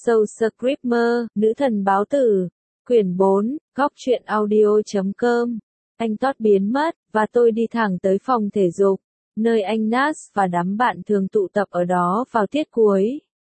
Soul Screamer, Nữ thần báo tử, quyển 4, góc truyện audio.com. Anh Todd biến mất, và tôi đi thẳng tới phòng thể dục, nơi anh Nas và đám bạn thường tụ tập ở đó vào tiết cuối.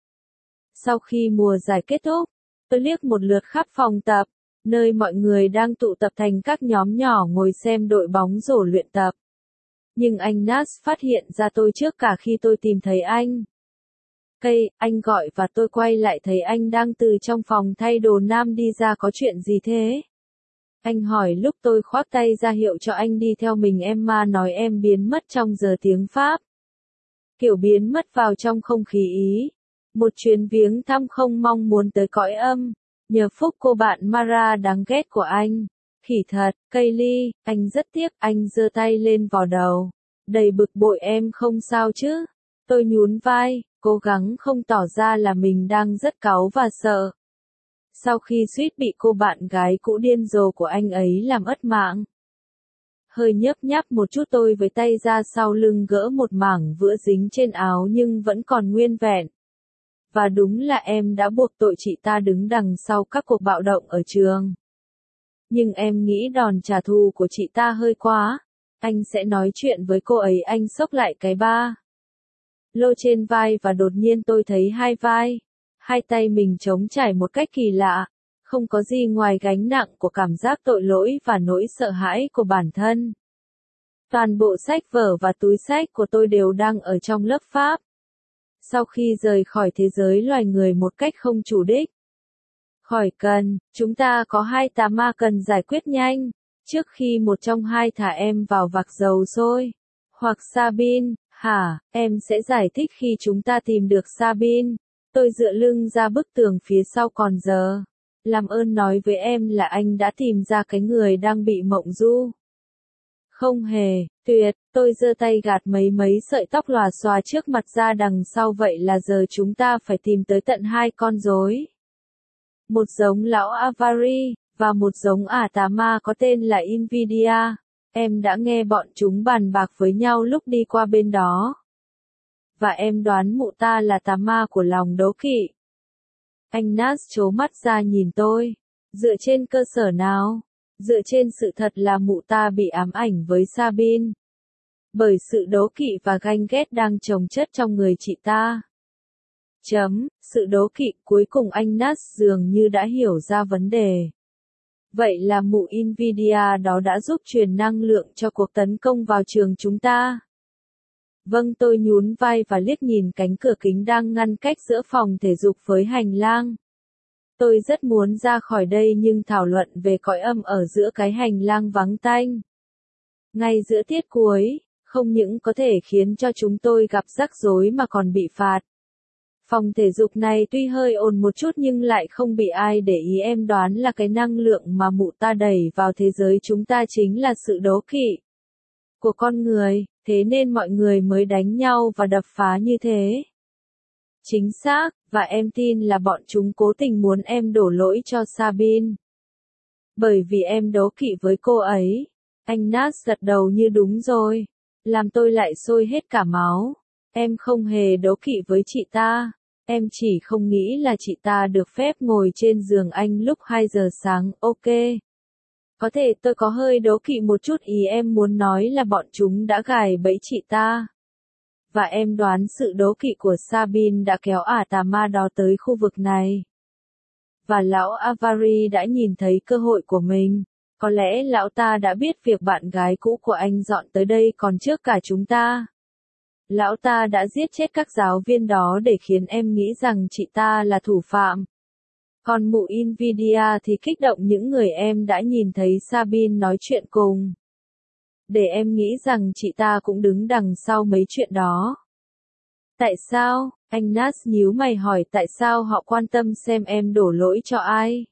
Sau khi mùa giải kết thúc, tôi liếc một lượt khắp phòng tập, nơi mọi người đang tụ tập thành các nhóm nhỏ ngồi xem đội bóng rổ luyện tập. Nhưng anh Nas phát hiện ra tôi trước cả khi tôi tìm thấy anh. Cây, anh gọi và tôi quay lại thấy anh đang từ trong phòng thay đồ nam đi ra. Có chuyện gì thế? Anh hỏi lúc tôi khoác tay ra hiệu cho anh đi theo mình. Emma nói em biến mất trong giờ tiếng Pháp. Kiểu biến mất vào trong không khí Ý. Một chuyến viếng thăm không mong muốn tới cõi âm. Nhờ phúc cô bạn Mara đáng ghét của anh. Khỉ thật, Kaylee, anh rất tiếc. Anh giơ tay lên vò đầu. Đầy bực bội. Em không sao chứ? Tôi nhún vai, cố gắng không tỏ ra là mình đang rất cáu và sợ. Sau khi suýt bị cô bạn gái cũ điên rồ của anh ấy làm ất mạng. Hơi nhấp nháp một chút, tôi với tay ra sau lưng gỡ một mảng vữa dính trên áo nhưng vẫn còn nguyên vẹn. Và đúng là em đã buộc tội chị ta đứng đằng sau các cuộc bạo động ở trường. Nhưng em nghĩ đòn trả thù của chị ta hơi quá. Anh sẽ nói chuyện với cô ấy. Anh xốc lại cái ba lô trên vai và đột nhiên tôi thấy hai vai, hai tay mình trống trải một cách kỳ lạ. Không có gì ngoài gánh nặng của cảm giác tội lỗi và nỗi sợ hãi của bản thân. Toàn bộ sách vở và túi sách của tôi đều đang ở trong lớp Pháp. Sau khi rời khỏi thế giới loài người một cách không chủ đích. Khỏi cần, chúng ta có hai tà ma cần giải quyết nhanh, trước khi một trong hai thả em vào vạc dầu sôi. Hoặc Sabine, hả, em sẽ giải thích khi chúng ta tìm được Sabine. Tôi dựa lưng ra bức tường phía sau. Còn giờ, làm ơn nói với em là anh đã tìm ra cái người đang bị mộng du. Không hề, tuyệt, tôi giơ tay gạt mấy sợi tóc lòa xòa trước mặt ra đằng sau. Vậy là giờ chúng ta phải tìm tới tận hai con rối. Một giống lão Avari, và một giống tà ma có tên là Invidia. Em đã nghe bọn chúng bàn bạc với nhau lúc đi qua bên đó. Và em đoán mụ ta là tà ma của lòng đố kỵ. Anh Nas trố mắt ra nhìn tôi. Dựa trên cơ sở nào? Dựa trên sự thật là mụ ta bị ám ảnh với Sabine. Bởi sự đố kỵ và ganh ghét đang chồng chất trong người chị ta. Sự đố kỵ. Cuối cùng anh Nas dường như đã hiểu ra vấn đề. Vậy là mụ Invidia đó đã giúp truyền năng lượng cho cuộc tấn công vào trường chúng ta. Vâng, tôi nhún vai và liếc nhìn cánh cửa kính đang ngăn cách giữa phòng thể dục với hành lang. Tôi rất muốn ra khỏi đây nhưng thảo luận về cõi âm ở giữa cái hành lang vắng tanh. Ngay giữa tiết cuối, không những có thể khiến cho chúng tôi gặp rắc rối mà còn bị phạt. Phòng thể dục này tuy hơi ồn một chút nhưng lại không bị ai để ý. Em đoán là cái năng lượng mà mụ ta đẩy vào thế giới chúng ta chính là sự đố kỵ của con người, thế nên mọi người mới đánh nhau và đập phá như thế. Chính xác, và em tin là bọn chúng cố tình muốn em đổ lỗi cho Sabine. Bởi vì em đố kỵ với cô ấy. Anh Nas gật đầu như đúng rồi. Làm tôi lại sôi hết cả máu. Em không hề đố kỵ với chị ta. Em chỉ không nghĩ là chị ta được phép ngồi trên giường anh lúc 2 giờ sáng. Ok. Có thể tôi có hơi đố kỵ một chút. Ý em muốn nói là bọn chúng đã gài bẫy chị ta. Và em đoán sự đố kỵ của Sabine đã kéo tà ma đó tới khu vực này. Và lão Avari đã nhìn thấy cơ hội của mình. Có lẽ lão ta đã biết việc bạn gái cũ của anh dọn tới đây còn trước cả chúng ta. Lão ta đã giết chết các giáo viên đó để khiến em nghĩ rằng chị ta là thủ phạm. Còn mụ Invidia thì kích động những người em đã nhìn thấy Sabine nói chuyện cùng. Để em nghĩ rằng chị ta cũng đứng đằng sau mấy chuyện đó. Tại sao? Anh Nas nhíu mày hỏi. Tại sao họ quan tâm xem em đổ lỗi cho ai?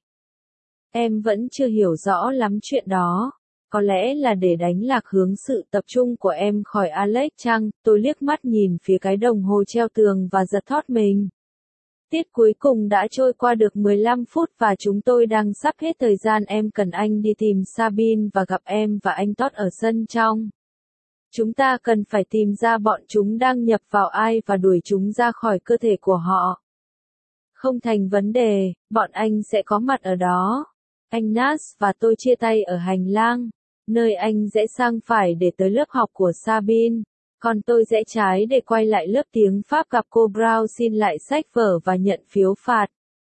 Em vẫn chưa hiểu rõ lắm chuyện đó. Có lẽ là để đánh lạc hướng sự tập trung của em khỏi Alex chăng? Tôi liếc mắt nhìn phía cái đồng hồ treo tường và giật thót mình. Tiết cuối cùng đã trôi qua được 15 phút và chúng tôi đang sắp hết thời gian. Em cần anh đi tìm Sabine và gặp em và anh Todd ở sân trong. Chúng ta cần phải tìm ra bọn chúng đang nhập vào ai và đuổi chúng ra khỏi cơ thể của họ. Không thành vấn đề, bọn anh sẽ có mặt ở đó. Anh Nas và tôi chia tay ở hành lang, nơi anh rẽ sang phải để tới lớp học của Sabine, còn tôi rẽ trái để quay lại lớp tiếng Pháp gặp cô Brown xin lại sách vở và nhận phiếu phạt.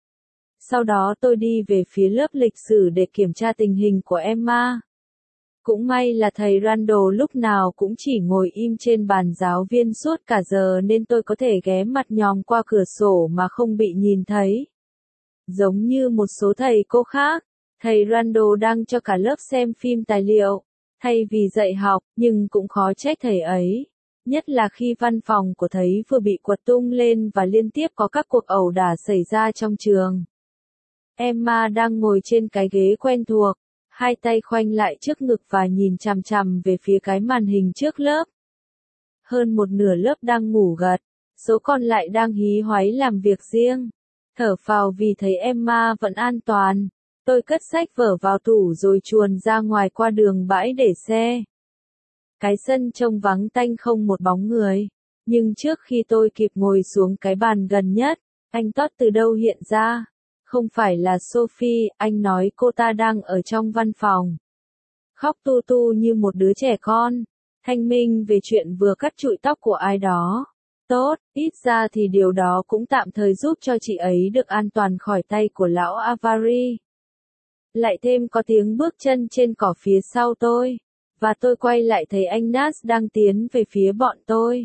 Sau đó tôi đi về phía lớp lịch sử để kiểm tra tình hình của Emma. Cũng may là thầy Randall lúc nào cũng chỉ ngồi im trên bàn giáo viên suốt cả giờ nên tôi có thể ghé mặt nhòm qua cửa sổ mà không bị nhìn thấy. Giống như một số thầy cô khác, thầy Randall đang cho cả lớp xem phim tài liệu, thay vì dạy học, nhưng cũng khó trách thầy ấy. Nhất là khi văn phòng của thầy vừa bị quật tung lên và liên tiếp có các cuộc ẩu đả xảy ra trong trường. Emma đang ngồi trên cái ghế quen thuộc, hai tay khoanh lại trước ngực và nhìn chằm chằm về phía cái màn hình trước lớp. Hơn một nửa lớp đang ngủ gật, số còn lại đang hí hoáy làm việc riêng. Thở phào vì thấy Emma vẫn an toàn. Tôi cất sách vở vào tủ rồi chuồn ra ngoài qua đường bãi để xe. Cái sân trông vắng tanh không một bóng người. Nhưng trước khi tôi kịp ngồi xuống cái bàn gần nhất, anh Todd từ đâu hiện ra. Không phải là Sophie, anh nói cô ta đang ở trong văn phòng. Khóc tu tu như một đứa trẻ con. Thanh minh về chuyện vừa cắt trụi tóc của ai đó. Tốt, ít ra thì điều đó cũng tạm thời giúp cho chị ấy được an toàn khỏi tay của lão Avari. Lại thêm có tiếng bước chân trên cỏ phía sau tôi. Và tôi quay lại thấy anh Nas đang tiến về phía bọn tôi.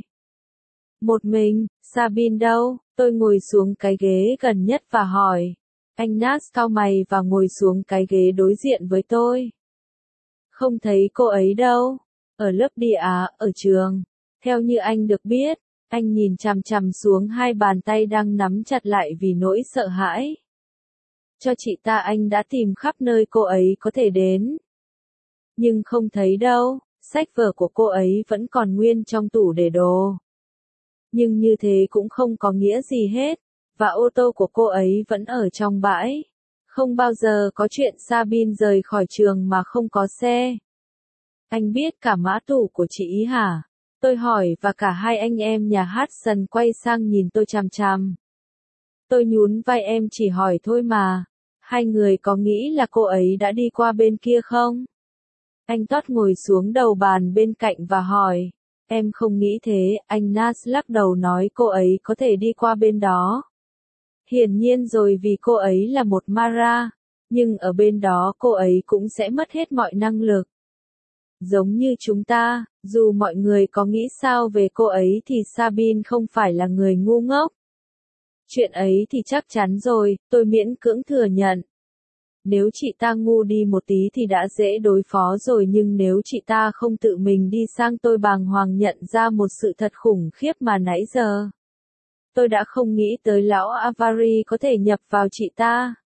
Một mình, Sabine đâu? Tôi ngồi xuống cái ghế gần nhất và hỏi. Anh Nas cau mày và ngồi xuống cái ghế đối diện với tôi. Không thấy cô ấy đâu. Ở lớp đi à, ở trường. Theo như anh được biết, anh nhìn chằm chằm xuống hai bàn tay đang nắm chặt lại vì nỗi sợ hãi. Cho chị ta anh đã tìm khắp nơi cô ấy có thể đến. Nhưng không thấy đâu, sách vở của cô ấy vẫn còn nguyên trong tủ để đồ. Nhưng như thế cũng không có nghĩa gì hết, và ô tô của cô ấy vẫn ở trong bãi. Không bao giờ có chuyện Sabine rời khỏi trường mà không có xe. Anh biết cả mã tủ của chị ý hả? Tôi hỏi và cả hai anh em nhà Hudson quay sang nhìn tôi chằm chằm. Tôi nhún vai em chỉ hỏi thôi mà. Hai người có nghĩ là cô ấy đã đi qua bên kia không? Anh Todd ngồi xuống đầu bàn bên cạnh và hỏi. Em không nghĩ thế, anh Nas lắc đầu nói cô ấy có thể đi qua bên đó. Hiển nhiên rồi vì cô ấy là một Mara, nhưng ở bên đó cô ấy cũng sẽ mất hết mọi năng lực. Giống như chúng ta, dù mọi người có nghĩ sao về cô ấy thì Sabine không phải là người ngu ngốc. Chuyện ấy thì chắc chắn rồi, tôi miễn cưỡng thừa nhận. Nếu chị ta ngu đi một tí thì đã dễ đối phó rồi nhưng nếu chị ta không tự mình đi sang tôi bàng hoàng nhận ra một sự thật khủng khiếp mà nãy giờ. Tôi đã không nghĩ tới lão Avari có thể nhập vào chị ta.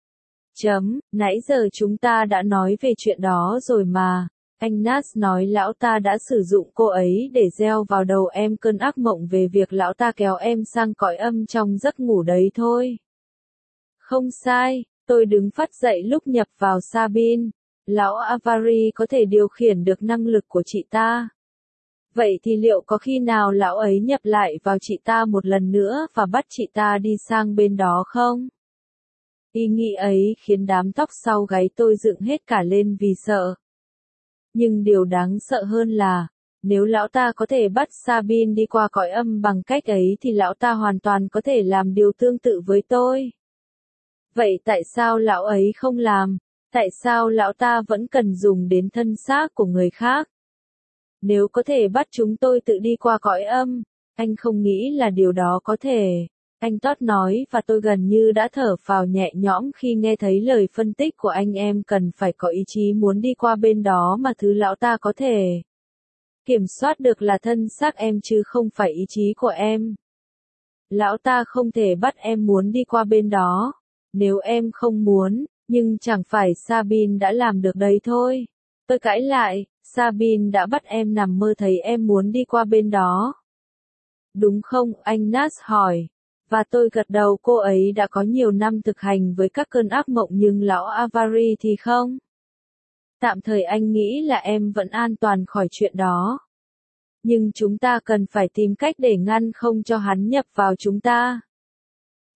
Nãy giờ chúng ta đã nói về chuyện đó rồi mà. Anh Nas nói lão ta đã sử dụng cô ấy để gieo vào đầu em cơn ác mộng về việc lão ta kéo em sang cõi âm trong giấc ngủ đấy thôi. Không sai, tôi đứng phắt dậy lúc nhập vào Sabine. Lão Avari có thể điều khiển được năng lực của chị ta. Vậy thì liệu có khi nào lão ấy nhập lại vào chị ta một lần nữa và bắt chị ta đi sang bên đó không? Ý nghĩ ấy khiến đám tóc sau gáy tôi dựng hết cả lên vì sợ. Nhưng điều đáng sợ hơn là, nếu lão ta có thể bắt Sabine đi qua cõi âm bằng cách ấy thì lão ta hoàn toàn có thể làm điều tương tự với tôi. Vậy tại sao lão ấy không làm? Tại sao lão ta vẫn cần dùng đến thân xác của người khác? Nếu có thể bắt chúng tôi tự đi qua cõi âm, anh không nghĩ là điều đó có thể. Anh Todd nói và tôi gần như đã thở phào nhẹ nhõm khi nghe thấy lời phân tích của anh em cần phải có ý chí muốn đi qua bên đó mà thứ lão ta có thể kiểm soát được là thân xác em chứ không phải ý chí của em. Lão ta không thể bắt em muốn đi qua bên đó. Nếu em không muốn, nhưng chẳng phải Sabine đã làm được đấy thôi. Tôi cãi lại, Sabine đã bắt em nằm mơ thấy em muốn đi qua bên đó. Đúng không? Anh Nas hỏi. Và tôi gật đầu cô ấy đã có nhiều năm thực hành với các cơn ác mộng nhưng lão Avari thì không. Tạm thời anh nghĩ là em vẫn an toàn khỏi chuyện đó. Nhưng chúng ta cần phải tìm cách để ngăn không cho hắn nhập vào chúng ta.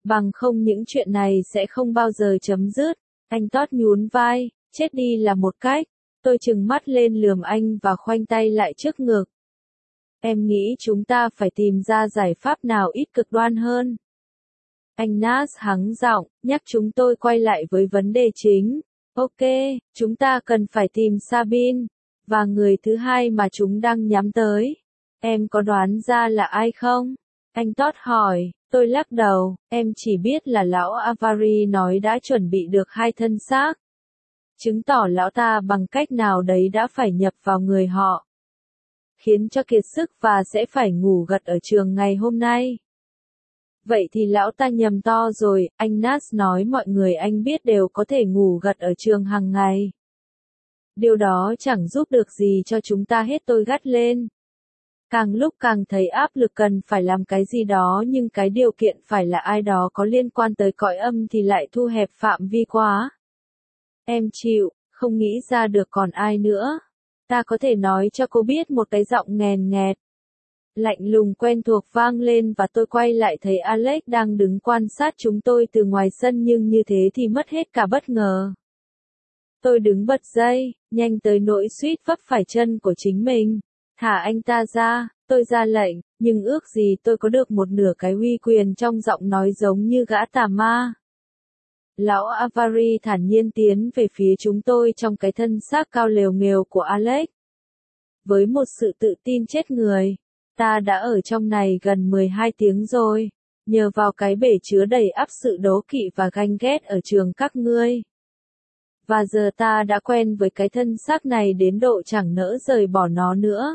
Bằng không những chuyện này sẽ không bao giờ chấm dứt. Anh Todd nhún vai, chết đi là một cách. Tôi trừng mắt lên lườm anh và khoanh tay lại trước ngực. Em nghĩ chúng ta phải tìm ra giải pháp nào ít cực đoan hơn. Anh Nas hắng giọng, nhắc chúng tôi quay lại với vấn đề chính. Ok, chúng ta cần phải tìm Sabine. Và người thứ hai mà chúng đang nhắm tới. Em có đoán ra là ai không? Anh Todd hỏi, tôi lắc đầu, em chỉ biết là lão Avari nói đã chuẩn bị được 2 thân xác. Chứng tỏ lão ta bằng cách nào đấy đã phải nhập vào người họ. Khiến cho kiệt sức và sẽ phải ngủ gật ở trường ngày hôm nay. Vậy thì lão ta nhầm to rồi, anh Nas nói mọi người anh biết đều có thể ngủ gật ở trường hàng ngày. Điều đó chẳng giúp được gì cho chúng ta hết, tôi gắt lên. Càng lúc càng thấy áp lực cần phải làm cái gì đó nhưng cái điều kiện phải là ai đó có liên quan tới cõi âm thì lại thu hẹp phạm vi quá. Em chịu, không nghĩ ra được còn ai nữa. Ta có thể nói cho cô biết một cái giọng nghèn nghẹt. Lạnh lùng quen thuộc vang lên và tôi quay lại thấy Alex đang đứng quan sát chúng tôi từ ngoài sân nhưng như thế thì mất hết cả bất ngờ. Tôi đứng bật dậy, nhanh tới nỗi suýt vấp phải chân của chính mình. Thả anh ta ra, tôi ra lệnh, nhưng ước gì tôi có được một nửa cái uy quyền trong giọng nói giống như gã tà ma. Lão Avari thản nhiên tiến về phía chúng tôi trong cái thân xác cao lều nghều của Alex. Với một sự tự tin chết người, ta đã ở trong này gần 12 tiếng rồi, nhờ vào cái bể chứa đầy ắp sự đố kỵ và ganh ghét ở trường các ngươi. Và giờ ta đã quen với cái thân xác này đến độ chẳng nỡ rời bỏ nó nữa.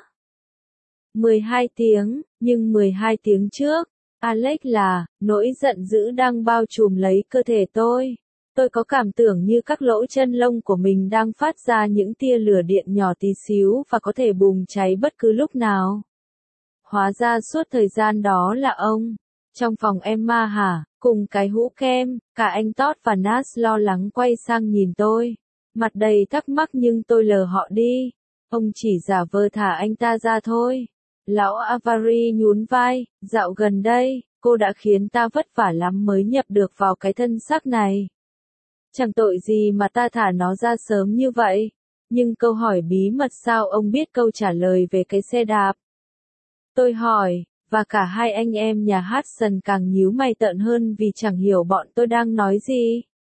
12 tiếng, nhưng 12 tiếng trước, Alex là, nỗi giận dữ đang bao trùm lấy cơ thể tôi. Tôi có cảm tưởng như các lỗ chân lông của mình đang phát ra những tia lửa điện nhỏ tí xíu và có thể bùng cháy bất cứ lúc nào. Hóa ra suốt thời gian đó là ông. Trong phòng Emma hả, cùng cái hũ kem, cả anh Todd và Nas lo lắng quay sang nhìn tôi. Mặt đầy thắc mắc nhưng tôi lờ họ đi. Ông chỉ giả vờ thả anh ta ra thôi. Lão Avari nhún vai, dạo gần đây, cô đã khiến ta vất vả lắm mới nhập được vào cái thân xác này. Chẳng tội gì mà ta thả nó ra sớm như vậy. Nhưng câu hỏi bí mật sao ông biết câu trả lời về cái xe đạp? Tôi hỏi, và cả hai anh em nhà Hudson càng nhíu mày tợn hơn vì chẳng hiểu bọn tôi đang nói gì.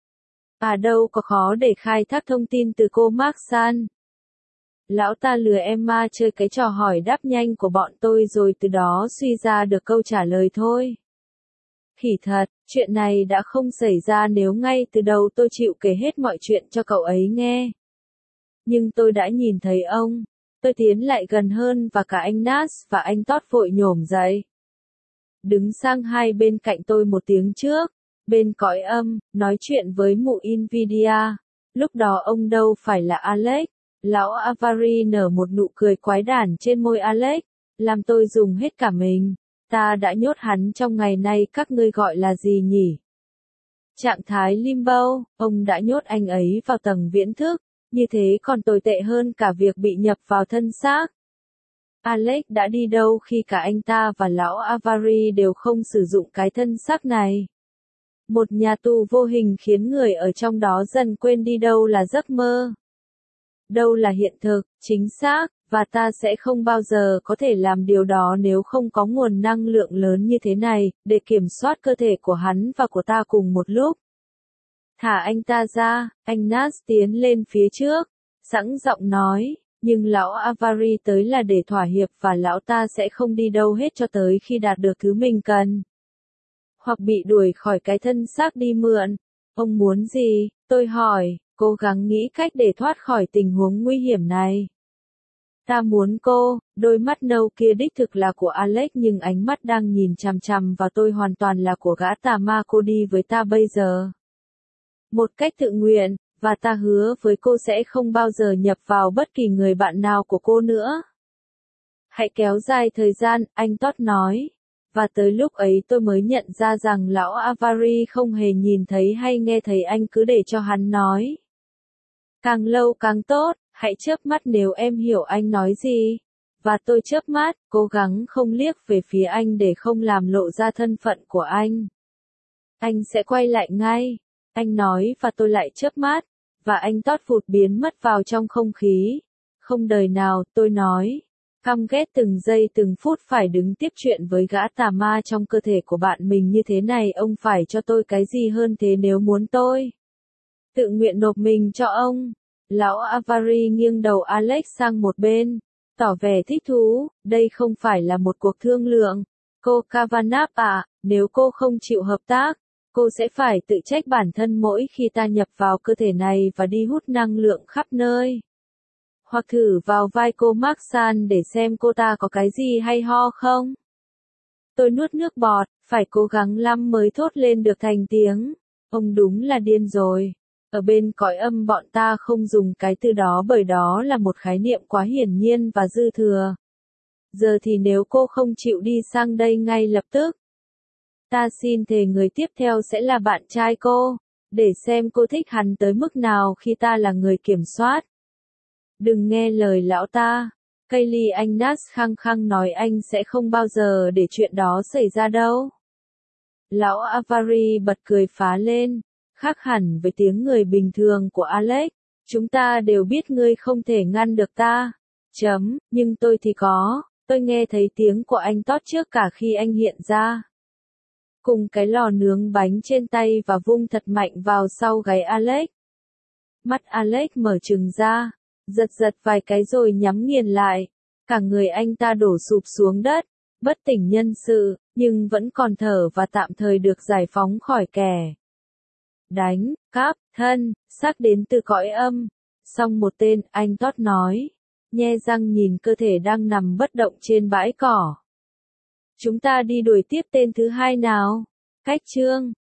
À đâu có khó để khai thác thông tin từ cô Mark San. Lão ta lừa Emma chơi cái trò hỏi đáp nhanh của bọn tôi rồi từ đó suy ra được câu trả lời thôi. Khỉ thật, chuyện này đã không xảy ra nếu ngay từ đầu tôi chịu kể hết mọi chuyện cho cậu ấy nghe. Nhưng tôi đã nhìn thấy ông. Tôi tiến lại gần hơn và cả anh Nas và anh Todd vội nhổm dậy. Đứng sang hai bên cạnh tôi một tiếng trước, bên cõi âm, nói chuyện với mụ Nvidia. Lúc đó ông đâu phải là Alex. Lão Avari nở một nụ cười quái đản trên môi Alex, làm tôi dùng hết cả mình. Ta đã nhốt hắn trong ngày nay các ngươi gọi là gì nhỉ? Trạng thái limbo, ông đã nhốt anh ấy vào tầng viễn thức, như thế còn tồi tệ hơn cả việc bị nhập vào thân xác. Alex đã đi đâu khi cả anh ta và lão Avari đều không sử dụng cái thân xác này? Một nhà tù vô hình khiến người ở trong đó dần quên đi đâu là giấc mơ. Đâu là hiện thực, chính xác, và ta sẽ không bao giờ có thể làm điều đó nếu không có nguồn năng lượng lớn như thế này, để kiểm soát cơ thể của hắn và của ta cùng một lúc. Thả anh ta ra, anh Nas tiến lên phía trước, sẵn giọng nói, nhưng lão Avari tới là để thỏa hiệp và lão ta sẽ không đi đâu hết cho tới khi đạt được thứ mình cần. Hoặc bị đuổi khỏi cái thân xác đi mượn. Ông muốn gì? Tôi hỏi, cố gắng nghĩ cách để thoát khỏi tình huống nguy hiểm này. Ta muốn cô, đôi mắt nâu kia đích thực là của Alex nhưng ánh mắt đang nhìn chằm chằm vào tôi hoàn toàn là của gã tà ma cô đi với ta bây giờ. Một cách tự nguyện, và ta hứa với cô sẽ không bao giờ nhập vào bất kỳ người bạn nào của cô nữa. Hãy kéo dài thời gian, anh Todd nói. Và tới lúc ấy tôi mới nhận ra rằng lão Avari không hề nhìn thấy hay nghe thấy anh cứ để cho hắn nói. Càng lâu càng tốt, hãy chớp mắt nếu em hiểu anh nói gì. Và tôi chớp mắt, cố gắng không liếc về phía anh để không làm lộ ra thân phận của anh. Anh sẽ quay lại ngay. Anh nói và tôi lại chớp mắt, và anh Todd vụt biến mất vào trong không khí. Không đời nào, tôi nói. Căm ghét từng giây từng phút phải đứng tiếp chuyện với gã tà ma trong cơ thể của bạn mình như thế này. Ông phải cho tôi cái gì hơn thế nếu muốn tôi tự nguyện nộp mình cho ông. Lão Avari nghiêng đầu Alex sang một bên, tỏ vẻ thích thú. Đây không phải là một cuộc thương lượng. Cô Kavanagh ạ, nếu cô không chịu hợp tác, cô sẽ phải tự trách bản thân mỗi khi ta nhập vào cơ thể này và đi hút năng lượng khắp nơi. Hoặc thử vào vai cô Maxan để xem cô ta có cái gì hay ho không. Tôi nuốt nước bọt, phải cố gắng lắm mới thốt lên được thành tiếng. Ông đúng là điên rồi. Ở bên cõi âm bọn ta không dùng cái từ đó bởi đó là một khái niệm quá hiển nhiên và dư thừa. Giờ thì nếu cô không chịu đi sang đây ngay lập tức, ta xin thề người tiếp theo sẽ là bạn trai cô, để xem cô thích hắn tới mức nào khi ta là người kiểm soát. Đừng nghe lời lão ta. Kaylee Agnes khăng khăng nói anh sẽ không bao giờ để chuyện đó xảy ra đâu. Lão Avari bật cười phá lên, khác hẳn với tiếng người bình thường của Alex. Chúng ta đều biết ngươi không thể ngăn được ta. Nhưng tôi thì có. Tôi nghe thấy tiếng của anh Todd trước cả khi anh hiện ra. Cùng cái lò nướng bánh trên tay và vung thật mạnh vào sau gáy Alex. Mắt Alex mở trừng ra, giật giật vài cái rồi nhắm nghiền lại. Cả người anh ta đổ sụp xuống đất, bất tỉnh nhân sự, nhưng vẫn còn thở và tạm thời được giải phóng khỏi kẻ đánh cắp thân xác đến từ cõi âm. Xong một tên, anh Todd nói, nhe răng nhìn cơ thể đang nằm bất động trên bãi cỏ. Chúng ta đi đuổi tiếp tên thứ hai nào. Cách chương